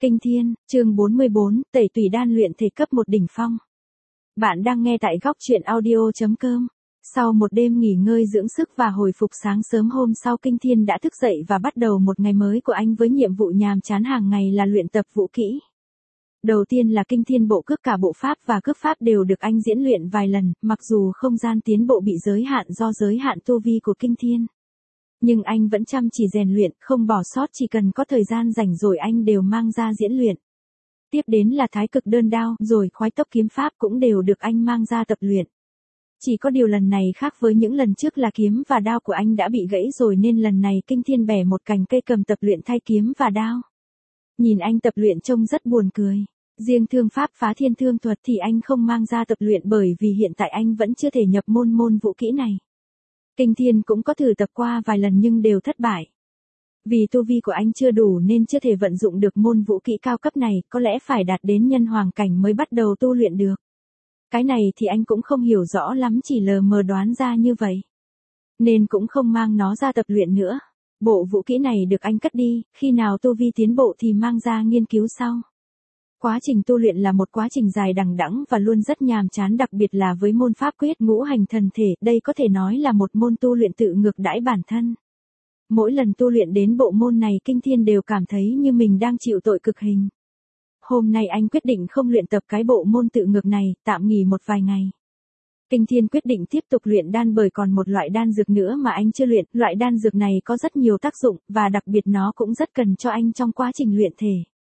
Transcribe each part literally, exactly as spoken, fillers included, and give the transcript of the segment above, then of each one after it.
Kinh Thiên, chương bốn mươi bốn, tẩy tùy đan luyện thể cấp một đỉnh phong. Bạn đang nghe tại góc truyện audio chấm com. Sau một đêm nghỉ ngơi dưỡng sức và hồi phục sáng sớm hôm sau, Kinh Thiên đã thức dậy và bắt đầu một ngày mới của anh với nhiệm vụ nhàm chán hàng ngày là luyện tập vũ kỹ. Đầu tiên là Kinh Thiên bộ cước, cả bộ pháp và cước pháp đều được anh diễn luyện vài lần, mặc dù không gian tiến bộ bị giới hạn do giới hạn tu vi của Kinh Thiên. Nhưng anh vẫn chăm chỉ rèn luyện, không bỏ sót, chỉ cần có thời gian rảnh rồi anh đều mang ra diễn luyện. Tiếp đến là thái cực đơn đao, rồi khoái tốc kiếm pháp cũng đều được anh mang ra tập luyện. Chỉ có điều lần này khác với những lần trước là kiếm và đao của anh đã bị gãy rồi, nên lần này Kinh Thiên bẻ một cành cây cầm tập luyện thay kiếm và đao. Nhìn anh tập luyện trông rất buồn cười. Riêng thương pháp phá thiên thương thuật thì anh không mang ra tập luyện bởi vì hiện tại anh vẫn chưa thể nhập môn môn vũ kỹ này. Kinh Thiên cũng có thử tập qua vài lần nhưng đều thất bại. Vì tu vi của anh chưa đủ nên chưa thể vận dụng được môn vũ kỹ cao cấp này, có lẽ phải đạt đến nhân hoàng cảnh mới bắt đầu tu luyện được. Cái này thì anh cũng không hiểu rõ lắm, chỉ lờ mờ đoán ra như vậy. Nên cũng không mang nó ra tập luyện nữa. Bộ vũ kỹ này được anh cất đi, khi nào tu vi tiến bộ thì mang ra nghiên cứu sau. Quá trình tu luyện là một quá trình dài đằng đẵng và luôn rất nhàm chán, đặc biệt là với môn pháp quyết ngũ hành thần thể, đây có thể nói là một môn tu luyện tự ngược đãi bản thân. Mỗi lần tu luyện đến bộ môn này, Kinh Thiên đều cảm thấy như mình đang chịu tội cực hình. Hôm nay anh quyết định không luyện tập cái bộ môn tự ngược này, tạm nghỉ một vài ngày. Kinh Thiên quyết định tiếp tục luyện đan bởi còn một loại đan dược nữa mà anh chưa luyện, loại đan dược này có rất nhiều tác dụng, và đặc biệt nó cũng rất cần cho anh trong quá trình luyện thể.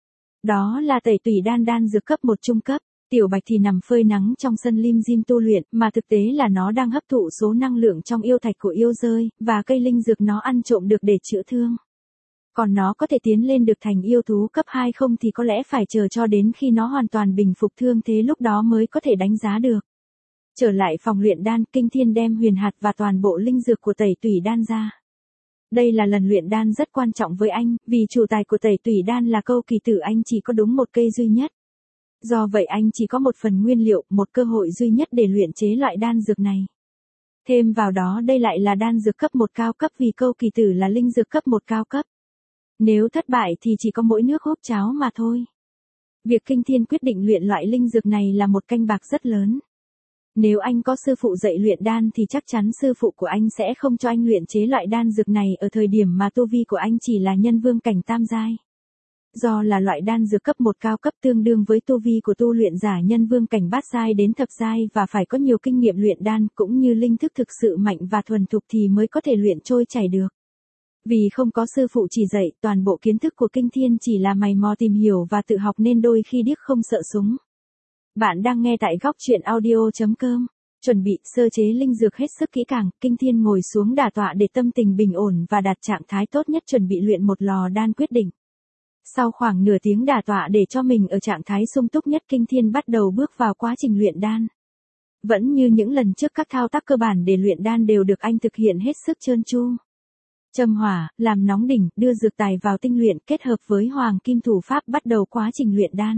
Đó là tẩy tùy đan, đan dược cấp một trung cấp. Tiểu Bạch thì nằm phơi nắng trong sân lim dim tu luyện, mà thực tế là nó đang hấp thụ số năng lượng trong yêu thạch của yêu rơi, và cây linh dược nó ăn trộm được để chữa thương. Còn nó có thể tiến lên được thành yêu thú cấp hai không thì có lẽ phải chờ cho đến khi nó hoàn toàn bình phục thương thế, lúc đó mới có thể đánh giá được. Trở lại phòng luyện đan, Kinh Thiên đem huyền hạt và toàn bộ linh dược của tẩy tùy đan ra. Đây là lần luyện đan rất quan trọng với anh, vì chủ tài của tẩy tùy đan là câu kỳ tử, anh chỉ có đúng một cây duy nhất. Do vậy anh chỉ có một phần nguyên liệu, một cơ hội duy nhất để luyện chế loại đan dược này. Thêm vào đó đây lại là đan dược cấp một cao cấp, vì câu kỳ tử là linh dược cấp một cao cấp. Nếu thất bại thì chỉ có mỗi nước húp cháo mà thôi. Việc Kinh Thiên quyết định luyện loại linh dược này là một canh bạc rất lớn. Nếu anh có sư phụ dạy luyện đan thì chắc chắn sư phụ của anh sẽ không cho anh luyện chế loại đan dược này ở thời điểm mà tu vi của anh chỉ là nhân vương cảnh tam giai. Do là loại đan dược cấp một cao cấp tương đương với tu vi của tu luyện giả nhân vương cảnh bát giai đến thập giai, và phải có nhiều kinh nghiệm luyện đan cũng như linh thức thực sự mạnh và thuần thục thì mới có thể luyện trôi chảy được. Vì không có sư phụ chỉ dạy, toàn bộ kiến thức của Kinh Thiên chỉ là mày mò tìm hiểu và tự học nên đôi khi điếc không sợ súng. Bạn đang nghe tại góc truyện audio chấm com. Chuẩn bị sơ chế linh dược hết sức kỹ càng, Kinh Thiên ngồi xuống đả tọa để tâm tình bình ổn và đạt trạng thái tốt nhất, chuẩn bị luyện một lò đan quyết định. Sau khoảng nửa tiếng đả tọa để cho mình ở trạng thái sung túc nhất, Kinh Thiên bắt đầu bước vào quá trình luyện đan. Vẫn như những lần trước, các thao tác cơ bản để luyện đan đều được anh thực hiện hết sức trơn tru. Châm hỏa, làm nóng đỉnh, đưa dược tài vào tinh luyện, kết hợp với hoàng kim thủ pháp bắt đầu quá trình luyện đan.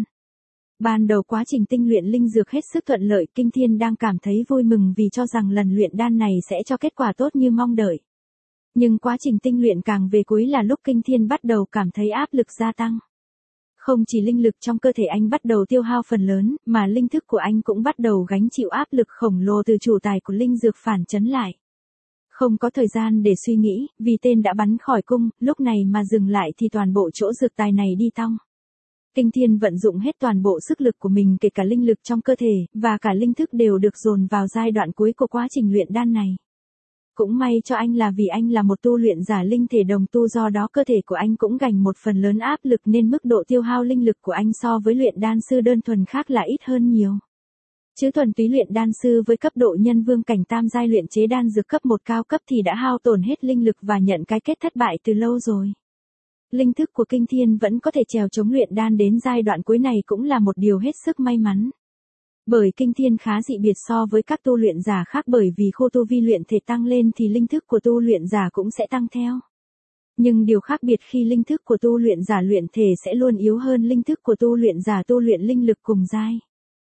Ban đầu quá trình tinh luyện linh dược hết sức thuận lợi, Kinh Thiên đang cảm thấy vui mừng vì cho rằng lần luyện đan này sẽ cho kết quả tốt như mong đợi. Nhưng quá trình tinh luyện càng về cuối là lúc Kinh Thiên bắt đầu cảm thấy áp lực gia tăng. Không chỉ linh lực trong cơ thể anh bắt đầu tiêu hao phần lớn, mà linh thức của anh cũng bắt đầu gánh chịu áp lực khổng lồ từ chủ tài của linh dược phản chấn lại. Không có thời gian để suy nghĩ, vì tên đã bắn khỏi cung, lúc này mà dừng lại thì toàn bộ chỗ dược tài này đi tong. Kinh Thiên vận dụng hết toàn bộ sức lực của mình, kể cả linh lực trong cơ thể, và cả linh thức đều được dồn vào giai đoạn cuối của quá trình luyện đan này. Cũng may cho anh là vì anh là một tu luyện giả linh thể đồng tu, do đó cơ thể của anh cũng gánh một phần lớn áp lực nên mức độ tiêu hao linh lực của anh so với luyện đan sư đơn thuần khác là ít hơn nhiều. Chứ thuần túy luyện đan sư với cấp độ nhân vương cảnh tam giai luyện chế đan dược cấp một cao cấp thì đã hao tổn hết linh lực và nhận cái kết thất bại từ lâu rồi. Linh thức của Kinh Thiên vẫn có thể trèo chống luyện đan đến giai đoạn cuối này cũng là một điều hết sức may mắn. Bởi Kinh Thiên khá dị biệt so với các tu luyện giả khác, bởi vì khô tu vi luyện thể tăng lên thì linh thức của tu luyện giả cũng sẽ tăng theo. Nhưng điều khác biệt khi linh thức của tu luyện giả luyện thể sẽ luôn yếu hơn linh thức của tu luyện giả tu luyện linh lực cùng giai.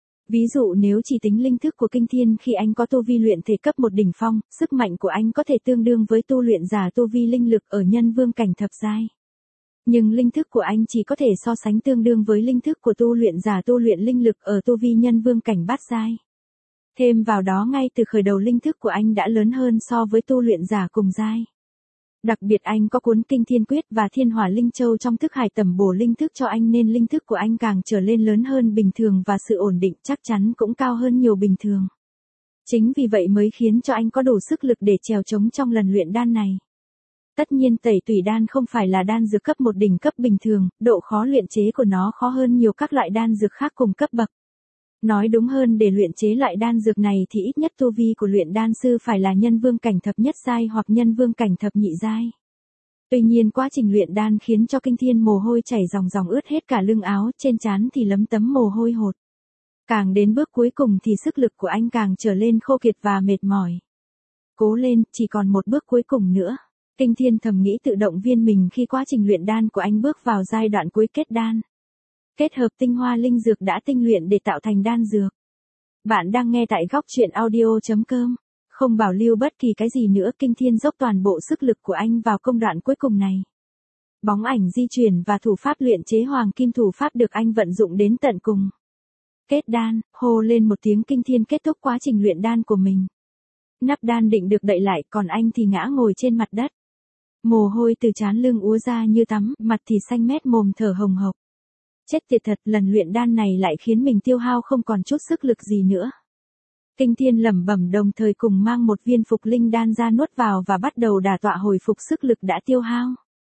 Ví dụ nếu chỉ tính linh thức của Kinh Thiên khi anh có tu vi luyện thể cấp một đỉnh phong, sức mạnh của anh có thể tương đương với tu luyện giả tu vi linh lực ở nhân vương cảnh thập giai. Nhưng linh thức của anh chỉ có thể so sánh tương đương với linh thức của tu luyện giả tu luyện linh lực ở tu vi nhân vương cảnh bát giai. Thêm vào đó ngay từ khởi đầu linh thức của anh đã lớn hơn so với tu luyện giả cùng giai. Đặc biệt anh có cuốn Kinh Thiên Quyết và Thiên Hỏa Linh Châu trong thức hải tầm bổ linh thức cho anh nên linh thức của anh càng trở lên lớn hơn bình thường và sự ổn định chắc chắn cũng cao hơn nhiều bình thường. Chính vì vậy mới khiến cho anh có đủ sức lực để trèo trống trong lần luyện đan này. Tất nhiên tẩy tùy đan không phải là đan dược cấp một đỉnh cấp bình thường, độ khó luyện chế của nó khó hơn nhiều các loại đan dược khác cùng cấp bậc. Nói đúng hơn để luyện chế loại đan dược này thì ít nhất tu vi của luyện đan sư phải là nhân vương cảnh thập nhất giai hoặc nhân vương cảnh thập nhị giai. Tuy nhiên quá trình luyện đan khiến cho Kinh Thiên mồ hôi chảy ròng ròng ướt hết cả lưng áo, trên trán thì lấm tấm mồ hôi hột. Càng đến bước cuối cùng thì sức lực của anh càng trở lên khô kiệt và mệt mỏi. Cố lên, chỉ còn một bước cuối cùng nữa. Kinh Thiên thầm nghĩ tự động viên mình khi quá trình luyện đan của anh bước vào giai đoạn cuối kết đan. Kết hợp tinh hoa linh dược đã tinh luyện để tạo thành đan dược. Bạn đang nghe tại góc truyện audio chấm com. Không bảo lưu bất kỳ cái gì nữa, Kinh Thiên dốc toàn bộ sức lực của anh vào công đoạn cuối cùng này. Bóng ảnh di chuyển và thủ pháp luyện chế hoàng kim thủ pháp được anh vận dụng đến tận cùng. Kết đan, hô lên một tiếng Kinh Thiên kết thúc quá trình luyện đan của mình. Nắp đan định được đậy lại, còn anh thì ngã ngồi trên mặt đất. Mồ hôi từ trán lưng úa ra như tắm, mặt thì xanh mét mồm thở hồng hộc. Chết tiệt thật, lần luyện đan này lại khiến mình tiêu hao không còn chút sức lực gì nữa. Kinh Thiên lẩm bẩm đồng thời cùng mang một viên phục linh đan ra nuốt vào và bắt đầu đả tọa hồi phục sức lực đã tiêu hao.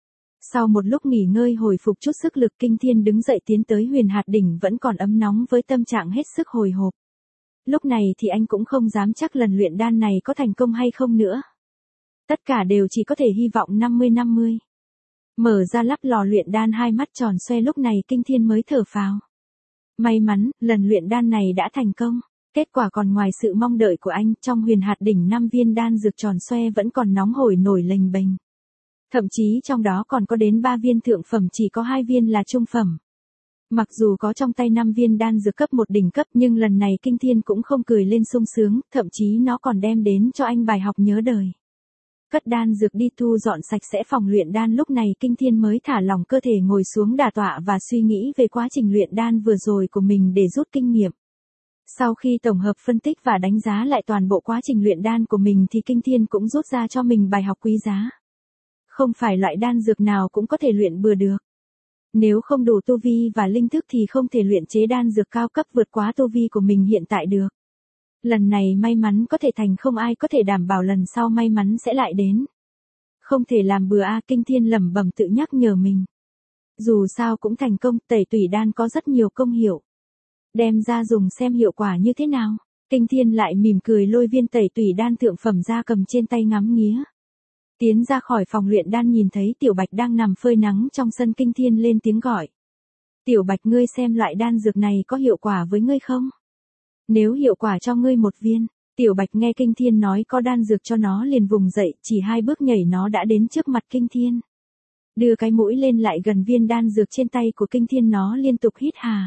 Sau một lúc nghỉ ngơi hồi phục chút sức lực, Kinh Thiên đứng dậy tiến tới Huyền Hạt Đỉnh vẫn còn ấm nóng với tâm trạng hết sức hồi hộp. Lúc này thì anh cũng không dám chắc lần luyện đan này có thành công hay không nữa. Tất cả đều chỉ có thể hy vọng năm mươi năm mươi. Mở ra lắp lò luyện đan, hai mắt tròn xoe, lúc này Kinh Thiên mới thở phào. May mắn, lần luyện đan này đã thành công. Kết quả còn ngoài sự mong đợi của anh, trong Huyền Hạt Đỉnh năm viên đan dược tròn xoe vẫn còn nóng hổi nổi lềnh bềnh. Thậm chí trong đó còn có đến ba viên thượng phẩm, chỉ có hai viên là trung phẩm. Mặc dù có trong tay năm viên đan dược cấp một đỉnh cấp nhưng lần này Kinh Thiên cũng không cười lên sung sướng, thậm chí nó còn đem đến cho anh bài học nhớ đời. Cất đan dược đi, thu dọn sạch sẽ phòng luyện đan, lúc này Kinh Thiên mới thả lỏng cơ thể ngồi xuống đả tọa và suy nghĩ về quá trình luyện đan vừa rồi của mình để rút kinh nghiệm. Sau khi tổng hợp phân tích và đánh giá lại toàn bộ quá trình luyện đan của mình thì Kinh Thiên cũng rút ra cho mình bài học quý giá. Không phải loại đan dược nào cũng có thể luyện bừa được. Nếu không đủ tu vi và linh thức thì không thể luyện chế đan dược cao cấp vượt quá tu vi của mình hiện tại được. Lần này may mắn có thể thành, không ai có thể đảm bảo lần sau may mắn sẽ lại đến. Không thể làm bừa a, Kinh Thiên lẩm bẩm tự nhắc nhở mình. Dù sao cũng thành công, tẩy tủy đan có rất nhiều công hiệu. Đem ra dùng xem hiệu quả như thế nào. Kinh Thiên lại mỉm cười lôi viên tẩy tủy đan thượng phẩm ra cầm trên tay ngắm nghía. Tiến ra khỏi phòng luyện đan nhìn thấy Tiểu Bạch đang nằm phơi nắng trong sân, Kinh Thiên lên tiếng gọi. Tiểu Bạch, ngươi xem loại đan dược này có hiệu quả với ngươi không? Nếu hiệu quả cho ngươi một viên. Tiểu Bạch nghe Kinh Thiên nói có đan dược cho nó liền vùng dậy, chỉ hai bước nhảy nó đã đến trước mặt Kinh Thiên. Đưa cái mũi lên lại gần viên đan dược trên tay của Kinh Thiên, nó liên tục hít hà.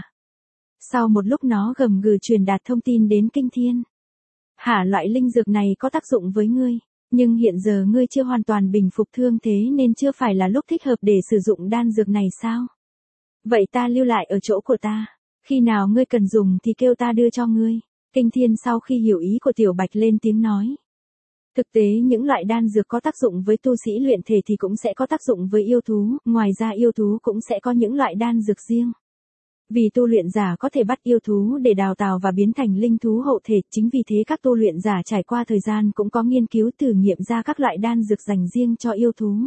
Sau một lúc nó gầm gừ truyền đạt thông tin đến Kinh Thiên. Hả, loại linh dược này có tác dụng với ngươi, nhưng hiện giờ ngươi chưa hoàn toàn bình phục thương thế nên chưa phải là lúc thích hợp để sử dụng đan dược này sao? Vậy ta lưu lại ở chỗ của ta, khi nào ngươi cần dùng thì kêu ta đưa cho ngươi. Kinh Thiên sau khi hiểu ý của Tiểu Bạch lên tiếng nói. Thực tế những loại đan dược có tác dụng với tu sĩ luyện thể thì cũng sẽ có tác dụng với yêu thú, ngoài ra yêu thú cũng sẽ có những loại đan dược riêng. Vì tu luyện giả có thể bắt yêu thú để đào tạo và biến thành linh thú hậu thể, chính vì thế các tu luyện giả trải qua thời gian cũng có nghiên cứu thử nghiệm ra các loại đan dược dành riêng cho yêu thú.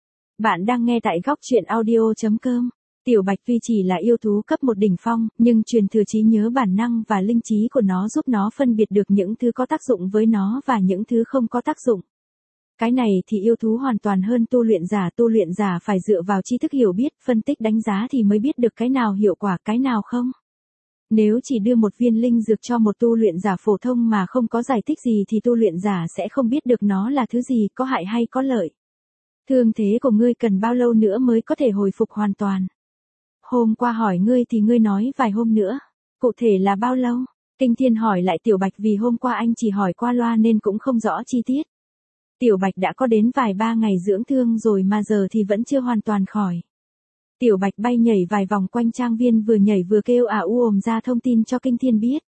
Bạn đang nghe tại góc truyện audio chấm com. Tiểu Bạch tuy chỉ là yêu thú cấp một đỉnh phong, nhưng truyền thừa trí nhớ bản năng và linh trí của nó giúp nó phân biệt được những thứ có tác dụng với nó và những thứ không có tác dụng. Cái này thì yêu thú hoàn toàn hơn tu luyện giả, tu luyện giả phải dựa vào tri thức hiểu biết, phân tích đánh giá thì mới biết được cái nào hiệu quả, cái nào không. Nếu chỉ đưa một viên linh dược cho một tu luyện giả phổ thông mà không có giải thích gì thì tu luyện giả sẽ không biết được nó là thứ gì, có hại hay có lợi. Thương thế của ngươi cần bao lâu nữa mới có thể hồi phục hoàn toàn? Hôm qua hỏi ngươi thì ngươi nói vài hôm nữa. Cụ thể là bao lâu? Kinh Thiên hỏi lại Tiểu Bạch vì hôm qua anh chỉ hỏi qua loa nên cũng không rõ chi tiết. Tiểu Bạch đã có đến vài ba ngày dưỡng thương rồi mà giờ thì vẫn chưa hoàn toàn khỏi. Tiểu Bạch bay nhảy vài vòng quanh trang viên vừa nhảy vừa kêu à u ồm ra thông tin cho Kinh Thiên biết.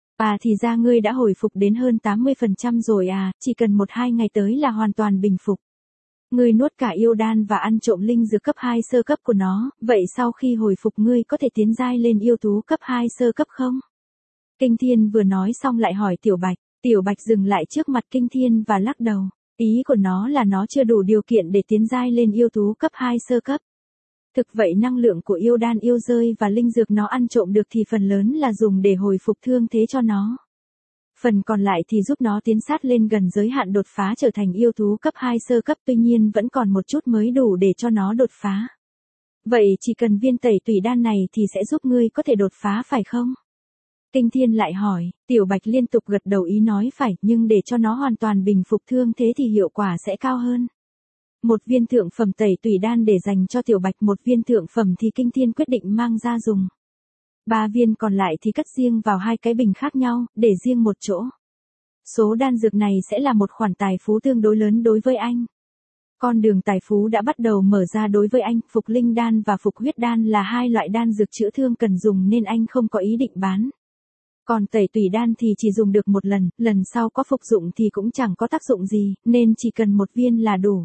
À thì ra ngươi đã hồi phục đến hơn tám mươi phần trăm rồi à, chỉ cần một hai ngày tới là hoàn toàn bình phục. Ngươi nuốt cả yêu đan và ăn trộm linh dược cấp hai sơ cấp của nó, vậy sau khi hồi phục ngươi có thể tiến giai lên yêu thú cấp hai sơ cấp không? Kinh Thiên vừa nói xong lại hỏi Tiểu Bạch, Tiểu Bạch dừng lại trước mặt Kinh Thiên và lắc đầu, ý của nó là nó chưa đủ điều kiện để tiến giai lên yêu thú cấp hai sơ cấp. Thực vậy năng lượng của yêu đan yêu rơi và linh dược nó ăn trộm được thì phần lớn là dùng để hồi phục thương thế cho nó. Phần còn lại thì giúp nó tiến sát lên gần giới hạn đột phá trở thành yêu thú cấp hai sơ cấp, tuy nhiên vẫn còn một chút mới đủ để cho nó đột phá. Vậy chỉ cần viên tẩy tùy đan này thì sẽ giúp ngươi có thể đột phá phải không? Kinh Thiên lại hỏi, Tiểu Bạch liên tục gật đầu ý nói phải, nhưng để cho nó hoàn toàn bình phục thương thế thì hiệu quả sẽ cao hơn. Một viên thượng phẩm tẩy tùy đan để dành cho Tiểu Bạch, một viên thượng phẩm thì Kinh Thiên quyết định mang ra dùng. Ba viên còn lại thì cất riêng vào hai cái bình khác nhau, để riêng một chỗ. Số đan dược này sẽ là một khoản tài phú tương đối lớn đối với anh. Con đường tài phú đã bắt đầu mở ra đối với anh, phục linh đan và phục huyết đan là hai loại đan dược chữa thương cần dùng nên anh không có ý định bán. Còn tẩy tùy đan thì chỉ dùng được một lần, lần sau có phục dụng thì cũng chẳng có tác dụng gì, nên chỉ cần một viên là đủ.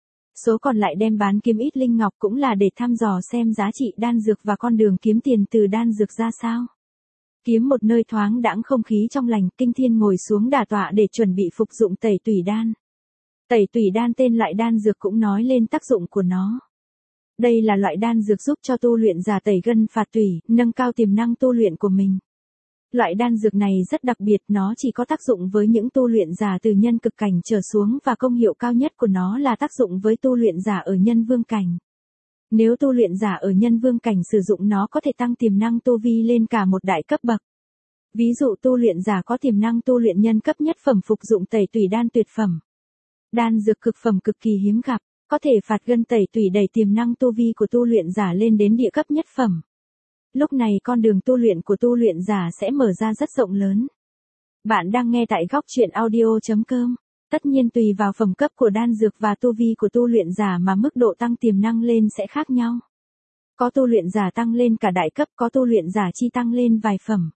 Số còn lại đem bán kiếm ít linh ngọc cũng là để thăm dò xem giá trị đan dược và con đường kiếm tiền từ đan dược ra sao. Kiếm một nơi thoáng đãng không khí trong lành, Kinh Thiên ngồi xuống đả tọa để chuẩn bị phục dụng tẩy tùy đan. Tẩy tùy đan tên loại đan dược cũng nói lên tác dụng của nó. Đây là loại đan dược giúp cho tu luyện giả tẩy gân phạt tủy, nâng cao tiềm năng tu luyện của mình. Loại đan dược này rất đặc biệt, nó chỉ có tác dụng với những tu luyện giả từ nhân cực cảnh trở xuống và công hiệu cao nhất của nó là tác dụng với tu luyện giả ở nhân vương cảnh. Nếu tu luyện giả ở nhân vương cảnh sử dụng nó có thể tăng tiềm năng tu vi lên cả một đại cấp bậc. Ví dụ tu luyện giả có tiềm năng tu luyện nhân cấp nhất phẩm phục dụng tẩy tùy đan tuyệt phẩm. Đan dược cực phẩm cực kỳ hiếm gặp, có thể phạt gân tẩy tùy đẩy tiềm năng tu vi của tu luyện giả lên đến địa cấp nhất phẩm. Lúc này con đường tu luyện của tu luyện giả sẽ mở ra rất rộng lớn. Bạn đang nghe tại góc truyện audio chấm com. Tất nhiên tùy vào phẩm cấp của đan dược và tu vi của tu luyện giả mà mức độ tăng tiềm năng lên sẽ khác nhau. Có tu luyện giả tăng lên cả đại cấp, có tu luyện giả chi tăng lên vài phẩm.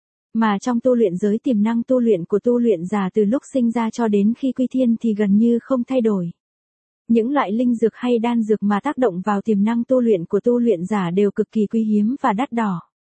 Mà trong tu luyện giới tiềm năng tu luyện của tu luyện giả từ lúc sinh ra cho đến khi quy thiên thì gần như không thay đổi. Những loại linh dược hay đan dược mà tác động vào tiềm năng tu luyện của tu luyện giả đều cực kỳ quý hiếm và đắt đỏ.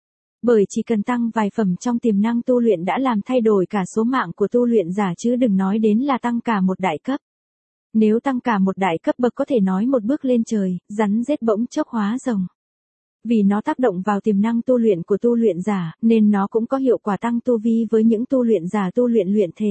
Bởi chỉ cần tăng vài phẩm trong tiềm năng tu luyện đã làm thay đổi cả số mạng của tu luyện giả chứ đừng nói đến là tăng cả một đại cấp. Nếu tăng cả một đại cấp bậc có thể nói một bước lên trời, rắn rết bỗng chốc hóa rồng. Vì nó tác động vào tiềm năng tu luyện của tu luyện giả, nên nó cũng có hiệu quả tăng tu vi với những tu luyện giả tu luyện luyện thể.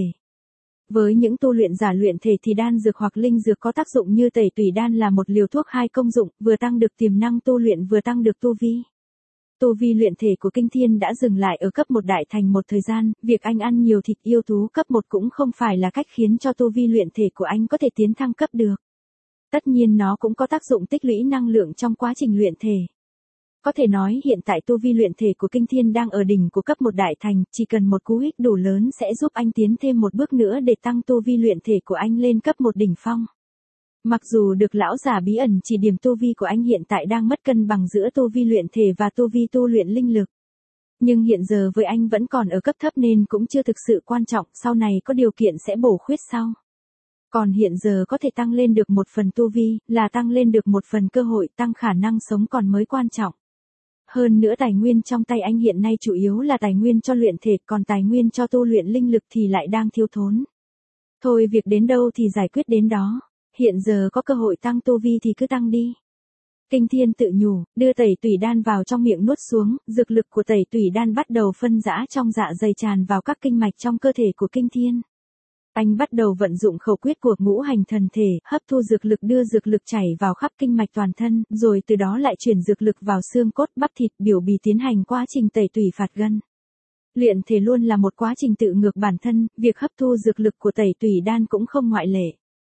Với những tu luyện giả luyện thể thì đan dược hoặc linh dược có tác dụng như tẩy tùy đan là một liều thuốc hai công dụng, vừa tăng được tiềm năng tu luyện vừa tăng được tu vi. Tu vi luyện thể của Kinh Thiên đã dừng lại ở cấp một đại thành một thời gian, việc anh ăn nhiều thịt yêu thú cấp một cũng không phải là cách khiến cho tu vi luyện thể của anh có thể tiến thăng cấp được. Tất nhiên nó cũng có tác dụng tích lũy năng lượng trong quá trình luyện thể. Có thể nói hiện tại tu vi luyện thể của Kinh Thiên đang ở đỉnh của cấp một đại thành, chỉ cần một cú hích đủ lớn sẽ giúp anh tiến thêm một bước nữa để tăng tu vi luyện thể của anh lên cấp một đỉnh phong. Mặc dù được lão giả bí ẩn chỉ điểm tu vi của anh hiện tại đang mất cân bằng giữa tu vi luyện thể và tu vi tu luyện linh lực. Nhưng hiện giờ với anh vẫn còn ở cấp thấp nên cũng chưa thực sự quan trọng, sau này có điều kiện sẽ bổ khuyết sau. Còn hiện giờ có thể tăng lên được một phần tu vi, là tăng lên được một phần cơ hội, tăng khả năng sống còn mới quan trọng. Hơn nữa tài nguyên trong tay anh hiện nay chủ yếu là tài nguyên cho luyện thể, còn tài nguyên cho tu luyện linh lực thì lại đang thiếu thốn. Thôi việc đến đâu thì giải quyết đến đó, hiện giờ có cơ hội tăng tu vi thì cứ tăng đi. Kinh Thiên tự nhủ, đưa tẩy tùy đan vào trong miệng nuốt xuống, dược lực của tẩy tùy đan bắt đầu phân rã trong dạ dày tràn vào các kinh mạch trong cơ thể của Kinh Thiên. Anh bắt đầu vận dụng khẩu quyết của ngũ hành thần thể, hấp thu dược lực đưa dược lực chảy vào khắp kinh mạch toàn thân, rồi từ đó lại chuyển dược lực vào xương cốt bắp thịt biểu bì tiến hành quá trình tẩy tùy phạt gân. Luyện thể luôn là một quá trình tự ngược bản thân, việc hấp thu dược lực của tẩy tùy đan cũng không ngoại lệ.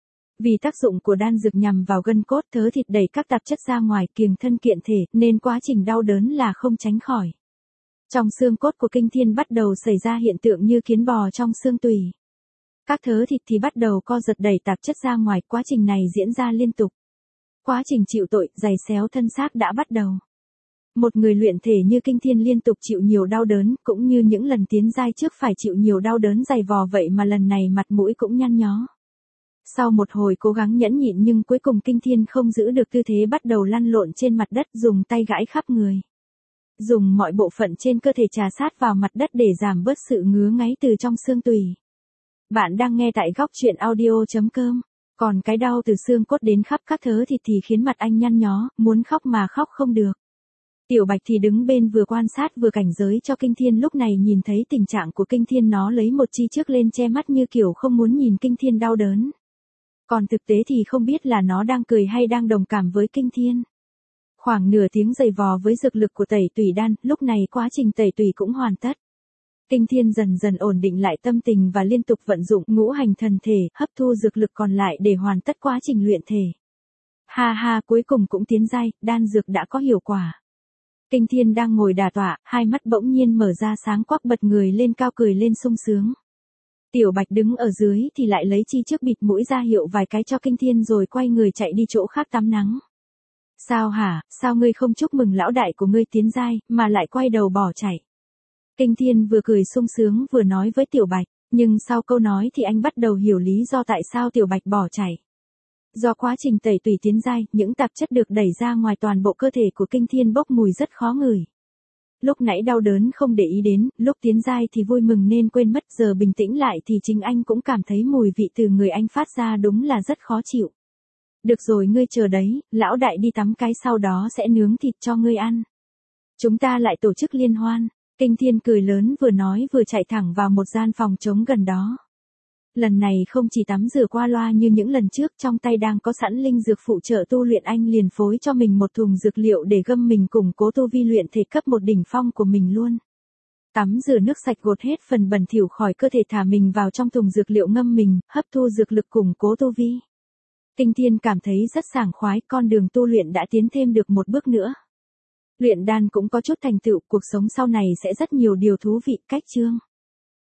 Vì tác dụng của đan dược nhằm vào gân cốt thớ thịt đẩy các tạp chất ra ngoài kiềng thân kiện thể, nên quá trình đau đớn là không tránh khỏi. Trong xương cốt của Kinh Thiên bắt đầu xảy ra hiện tượng như kiến bò trong xương tùy. Các thớ thịt thì bắt đầu co giật đẩy tạp chất ra ngoài, quá trình này diễn ra liên tục. Quá trình chịu tội, giày xéo thân xác đã bắt đầu. Một người luyện thể như Kinh Thiên liên tục chịu nhiều đau đớn, cũng như những lần tiến giai trước phải chịu nhiều đau đớn dày vò vậy mà lần này mặt mũi cũng nhăn nhó. Sau một hồi cố gắng nhẫn nhịn nhưng cuối cùng Kinh Thiên không giữ được tư thế bắt đầu lăn lộn trên mặt đất dùng tay gãi khắp người. Dùng mọi bộ phận trên cơ thể trà sát vào mặt đất để giảm bớt sự ngứa ngáy từ trong xương tủy. Bạn đang nghe tại góc truyện audio chấm com. Còn cái đau từ xương cốt đến khắp các thớ thịt thì khiến mặt anh nhăn nhó, muốn khóc mà khóc không được. Tiểu Bạch thì đứng bên vừa quan sát vừa cảnh giới cho Kinh Thiên, lúc này nhìn thấy tình trạng của Kinh Thiên nó lấy một chi trước lên che mắt như kiểu không muốn nhìn Kinh Thiên đau đớn. Còn thực tế thì không biết là nó đang cười hay đang đồng cảm với Kinh Thiên. Khoảng nửa tiếng giày vò với dược lực của tẩy tủy đan, lúc này quá trình tẩy tủy cũng hoàn tất. Kinh Thiên dần dần ổn định lại tâm tình và liên tục vận dụng ngũ hành thần thể, hấp thu dược lực còn lại để hoàn tất quá trình luyện thể. Ha ha, cuối cùng cũng tiến giai, đan dược đã có hiệu quả. Kinh Thiên đang ngồi đả tọa, hai mắt bỗng nhiên mở ra sáng quắc bật người lên cao cười lên sung sướng. Tiểu Bạch đứng ở dưới thì lại lấy chi trước bịt mũi ra hiệu vài cái cho Kinh Thiên rồi quay người chạy đi chỗ khác tắm nắng. Sao hả, sao ngươi không chúc mừng lão đại của ngươi tiến giai, mà lại quay đầu bỏ chạy? Kinh Thiên vừa cười sung sướng vừa nói với Tiểu Bạch, nhưng sau câu nói thì anh bắt đầu hiểu lý do tại sao Tiểu Bạch bỏ chạy. Do quá trình tẩy tủy tiến giai, những tạp chất được đẩy ra ngoài toàn bộ cơ thể của Kinh Thiên bốc mùi rất khó ngửi. Lúc nãy đau đớn không để ý đến, lúc tiến giai thì vui mừng nên quên mất, giờ bình tĩnh lại thì chính anh cũng cảm thấy mùi vị từ người anh phát ra đúng là rất khó chịu. Được rồi, ngươi chờ đấy, lão đại đi tắm cái sau đó sẽ nướng thịt cho ngươi ăn. Chúng ta lại tổ chức liên hoan. Kinh Thiên cười lớn vừa nói vừa chạy thẳng vào một gian phòng trống gần đó. Lần này không chỉ tắm rửa qua loa như những lần trước, trong tay đang có sẵn linh dược phụ trợ tu luyện, anh liền phối cho mình một thùng dược liệu để gâm mình củng cố tu vi luyện thể cấp một đỉnh phong của mình luôn. Tắm rửa nước sạch gột hết phần bẩn thỉu khỏi cơ thể, thả mình vào trong thùng dược liệu ngâm mình, hấp thu dược lực củng cố tu vi. Kinh Thiên cảm thấy rất sảng khoái, con đường tu luyện đã tiến thêm được một bước nữa. Luyện đan cũng có chút thành tựu, cuộc sống sau này sẽ rất nhiều điều thú vị. Cách chương